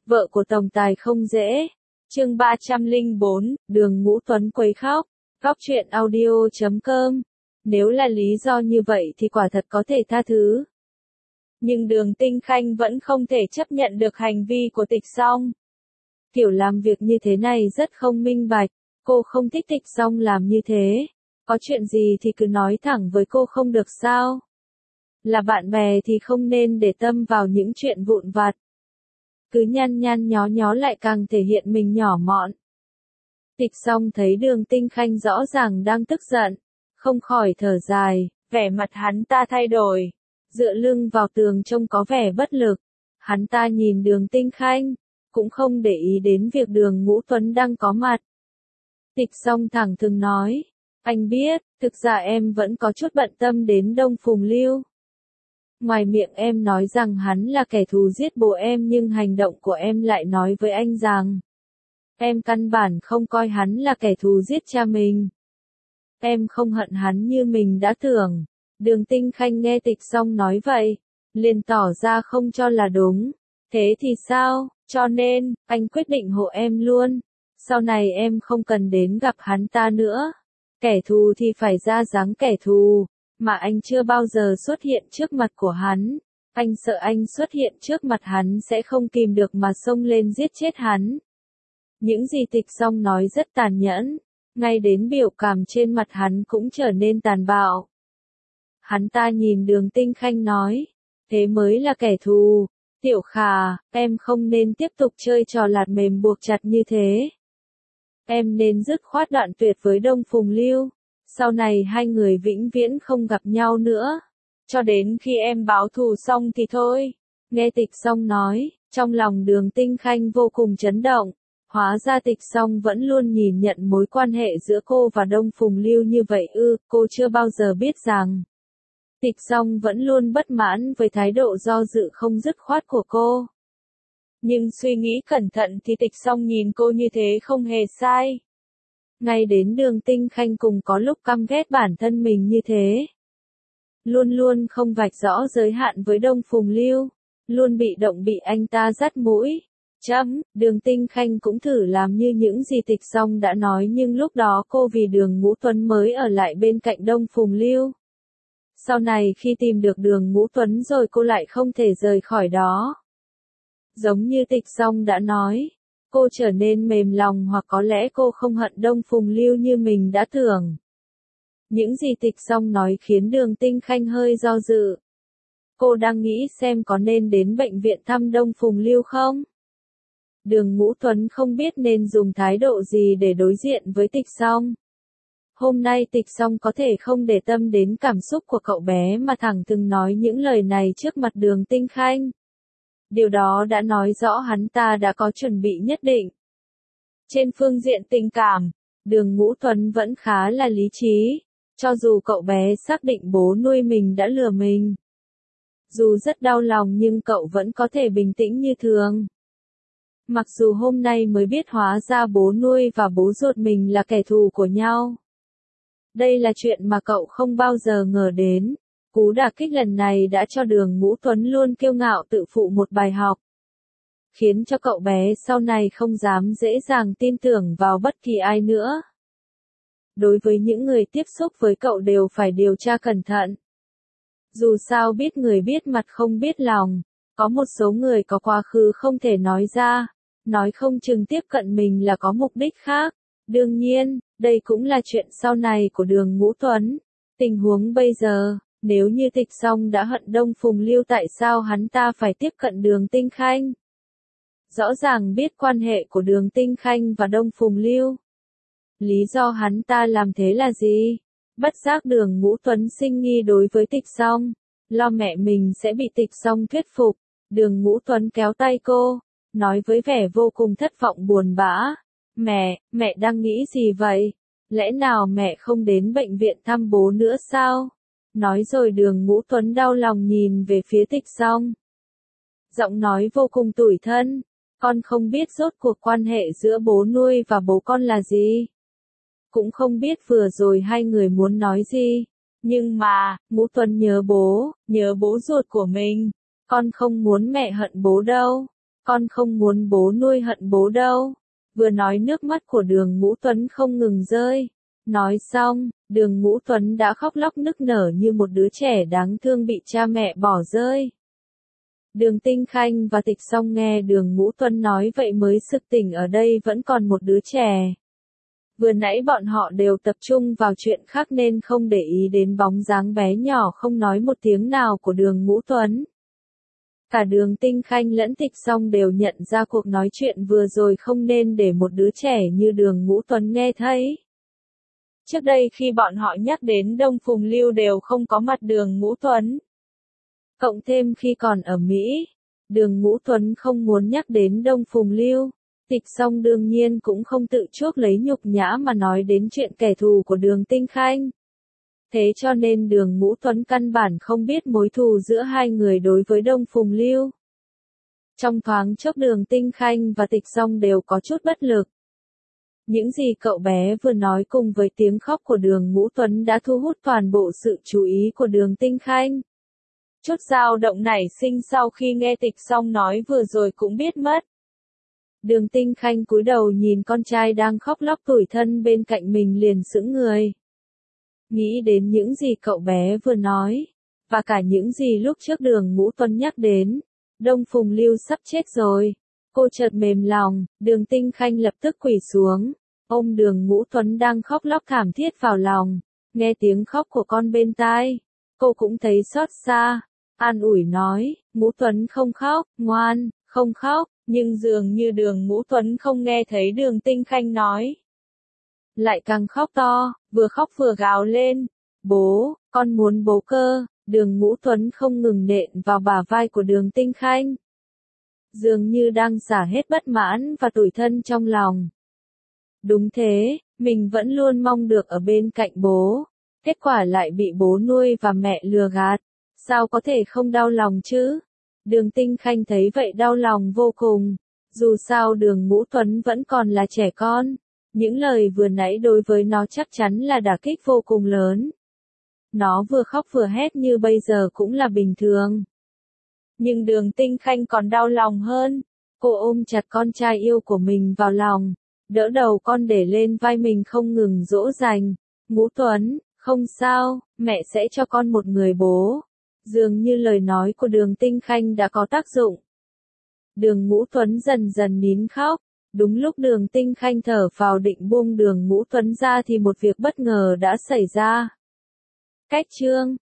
Vợ của tổng tài không dễ. Chương 304, Đường Ngũ Tuấn quấy khóc. Góc truyện audio.com. Nếu là lý do như vậy thì quả thật có thể tha thứ. Nhưng Đường Tinh Khanh vẫn không thể chấp nhận được hành vi của Tịch Song. Kiểu làm việc như thế này rất không minh bạch, cô không thích Tịch Song làm như thế. Có chuyện gì thì cứ nói thẳng với cô không được sao? Là bạn bè thì không nên để tâm vào những chuyện vụn vặt. Cứ nhăn nhăn nhó nhó lại càng thể hiện mình nhỏ mọn. Tịch Song thấy Đường Tinh Khanh rõ ràng đang tức giận, không khỏi thở dài, vẻ mặt hắn ta thay đổi, dựa lưng vào tường trông có vẻ bất lực. Hắn ta nhìn Đường Tinh Khanh, cũng không để ý đến việc Đường Ngũ Tuấn đang có mặt. Tịch Song thẳng thừng nói, anh biết, thực ra em vẫn có chút bận tâm đến Đông Phùng Lưu. Ngoài miệng em nói rằng hắn là kẻ thù giết bố em nhưng hành động của em lại nói với anh rằng em căn bản không coi hắn là kẻ thù giết cha mình. Em không hận hắn như mình đã tưởng. Đường Tinh Khanh nghe Tịch Song nói vậy, liền tỏ ra không cho là đúng. Thế thì sao, cho nên, anh quyết định hộ em luôn. Sau này em không cần đến gặp hắn ta nữa. Kẻ thù thì phải ra dáng kẻ thù. Mà anh chưa bao giờ xuất hiện trước mặt của hắn. Anh sợ anh xuất hiện trước mặt hắn sẽ không kìm được mà xông lên giết chết hắn. Những gì Tịch Song nói rất tàn nhẫn, ngay đến biểu cảm trên mặt hắn cũng trở nên tàn bạo. Hắn ta nhìn Đường Tinh Khanh nói, thế mới là kẻ thù. Tiểu Khả, em không nên tiếp tục chơi trò lạt mềm buộc chặt như thế. Em nên dứt khoát đoạn tuyệt với Đông Phùng Lưu. Sau này hai người vĩnh viễn không gặp nhau nữa. Cho đến khi em báo thù xong thì thôi. Nghe Tịch Song nói, trong lòng Đường Tinh Khanh vô cùng chấn động. Hóa ra Tịch Song vẫn luôn nhìn nhận mối quan hệ giữa cô và Đông Phùng Lưu như vậy ư, cô chưa bao giờ biết rằng. Tịch Song vẫn luôn bất mãn với thái độ do dự không dứt khoát của cô. Nhưng suy nghĩ cẩn thận thì Tịch Song nhìn cô như thế không hề sai. Ngay đến Đường Tinh Khanh cùng có lúc căm ghét bản thân mình như thế. Luôn luôn không vạch rõ giới hạn với Đông Phùng Lưu. Luôn bị động bị anh ta dắt mũi. Đường Tinh Khanh cũng thử làm như những gì Tịch Song đã nói nhưng lúc đó cô vì Đường Ngũ Tuấn mới ở lại bên cạnh Đông Phùng Lưu. Sau này khi tìm được Đường Ngũ Tuấn rồi cô lại không thể rời khỏi đó. Giống như Tịch Song đã nói, cô trở nên mềm lòng hoặc có lẽ cô không hận Đông Phùng Lưu như mình đã tưởng. Những gì Tịch Song nói khiến Đường Tinh Khanh hơi do dự. Cô đang nghĩ xem có nên đến bệnh viện thăm Đông Phùng Lưu không? Đường Ngũ Tuấn không biết nên dùng thái độ gì để đối diện với Tịch Song. Hôm nay Tịch Song có thể không để tâm đến cảm xúc của cậu bé mà thẳng thừng nói những lời này trước mặt Đường Tinh Khanh. Điều đó đã nói rõ hắn ta đã có chuẩn bị nhất định. Trên phương diện tình cảm, Đường Ngũ Tuấn vẫn khá là lý trí, cho dù cậu bé xác định bố nuôi mình đã lừa mình. Dù rất đau lòng nhưng cậu vẫn có thể bình tĩnh như thường. Mặc dù hôm nay mới biết hóa ra bố nuôi và bố ruột mình là kẻ thù của nhau. Đây là chuyện mà cậu không bao giờ ngờ đến. Cú đả kích lần này đã cho Đường Ngũ Tuấn luôn kiêu ngạo tự phụ một bài học. Khiến cho cậu bé sau này không dám dễ dàng tin tưởng vào bất kỳ ai nữa. Đối với những người tiếp xúc với cậu đều phải điều tra cẩn thận. Dù sao biết người biết mặt không biết lòng, có một số người có quá khứ không thể nói ra, nói không chừng tiếp cận mình là có mục đích khác. Đương nhiên, đây cũng là chuyện sau này của Đường Ngũ Tuấn. Tình huống bây giờ, nếu như Tịch Song đã hận Đông Phùng Lưu tại sao hắn ta phải tiếp cận Đường Tinh Khanh? Rõ ràng biết quan hệ của Đường Tinh Khanh và Đông Phùng Lưu. Lý do hắn ta làm thế là gì? Bất giác Đường Ngũ Tuấn sinh nghi đối với Tịch Song, lo mẹ mình sẽ bị Tịch Song thuyết phục. Đường Ngũ Tuấn kéo tay cô, nói với vẻ vô cùng thất vọng buồn bã. Mẹ đang nghĩ gì vậy? Lẽ nào mẹ không đến bệnh viện thăm bố nữa sao? Nói rồi Đường Ngũ Tuấn đau lòng nhìn về phía Tịch Song. Giọng nói vô cùng tủi thân. Con không biết rốt cuộc quan hệ giữa bố nuôi và bố con là gì. Cũng không biết vừa rồi hai người muốn nói gì. Nhưng mà, Ngũ Tuấn nhớ bố ruột của mình. Con không muốn mẹ hận bố đâu. Con không muốn bố nuôi hận bố đâu. Vừa nói nước mắt của Đường Ngũ Tuấn không ngừng rơi. Nói xong, Đường Ngũ Tuấn đã khóc lóc nức nở như một đứa trẻ đáng thương bị cha mẹ bỏ rơi. Đường Tinh Khanh và Tịch Song nghe Đường Ngũ Tuấn nói vậy mới sực tỉnh, ở đây vẫn còn một đứa trẻ. Vừa nãy bọn họ đều tập trung vào chuyện khác nên không để ý đến bóng dáng bé nhỏ không nói một tiếng nào của Đường Ngũ Tuấn. Cả Đường Tinh Khanh lẫn Tịch Song đều nhận ra cuộc nói chuyện vừa rồi không nên để một đứa trẻ như Đường Ngũ Tuấn nghe thấy. Trước đây khi bọn họ nhắc đến Đông Phùng Lưu đều không có mặt Đường Ngũ Tuấn. Cộng thêm khi còn ở Mỹ, Đường Ngũ Tuấn không muốn nhắc đến Đông Phùng Lưu. Tịch Song đương nhiên cũng không tự chuốc lấy nhục nhã mà nói đến chuyện kẻ thù của Đường Tinh Khanh. Thế cho nên Đường Ngũ Tuấn căn bản không biết mối thù giữa hai người đối với Đông Phùng Lưu. Trong thoáng chốc Đường Tinh Khanh và Tịch Song đều có chút bất lực. Những gì cậu bé vừa nói cùng với tiếng khóc của Đường Ngũ Tuấn đã thu hút toàn bộ sự chú ý của Đường Tinh Khanh. Chút dao động nảy sinh sau khi nghe Tịch Song nói vừa rồi cũng biết mất. Đường Tinh Khanh cúi đầu nhìn con trai đang khóc lóc tủi thân bên cạnh mình liền sững người. Nghĩ đến những gì cậu bé vừa nói, và cả những gì lúc trước Đường Ngũ Tuấn nhắc đến, Đông Phùng Lưu sắp chết rồi. Cô chợt mềm lòng, Đường Tinh Khanh lập tức quỳ xuống, ôm Đường Ngũ Tuấn đang khóc lóc thảm thiết vào lòng, nghe tiếng khóc của con bên tai. Cô cũng thấy xót xa, an ủi nói, Ngũ Tuấn không khóc, ngoan, không khóc, nhưng dường như Đường Ngũ Tuấn không nghe thấy Đường Tinh Khanh nói. Lại càng khóc to, vừa khóc vừa gào lên, bố, con muốn bố cơ. Đường Ngũ Tuấn không ngừng nện vào bả vai của Đường Tinh Khanh. Dường như đang xả hết bất mãn và tủi thân trong lòng. Đúng thế, mình vẫn luôn mong được ở bên cạnh bố. Kết quả lại bị bố nuôi và mẹ lừa gạt. Sao có thể không đau lòng chứ? Đường Tinh Khanh thấy vậy đau lòng vô cùng. Dù sao Đường Ngũ Tuấn vẫn còn là trẻ con. Những lời vừa nãy đối với nó chắc chắn là đả kích vô cùng lớn. Nó vừa khóc vừa hét như bây giờ cũng là bình thường. Nhưng Đường Tinh Khanh còn đau lòng hơn. Cô ôm chặt con trai yêu của mình vào lòng, đỡ đầu con để lên vai mình không ngừng dỗ dành. Ngũ Tuấn, không sao, mẹ sẽ cho con một người bố. Dường như lời nói của Đường Tinh Khanh đã có tác dụng. Đường Ngũ Tuấn dần dần nín khóc. Đúng lúc Đường Tinh Khanh thở phào định buông Đường Ngũ Tuấn ra thì một việc bất ngờ đã xảy ra. Cách chương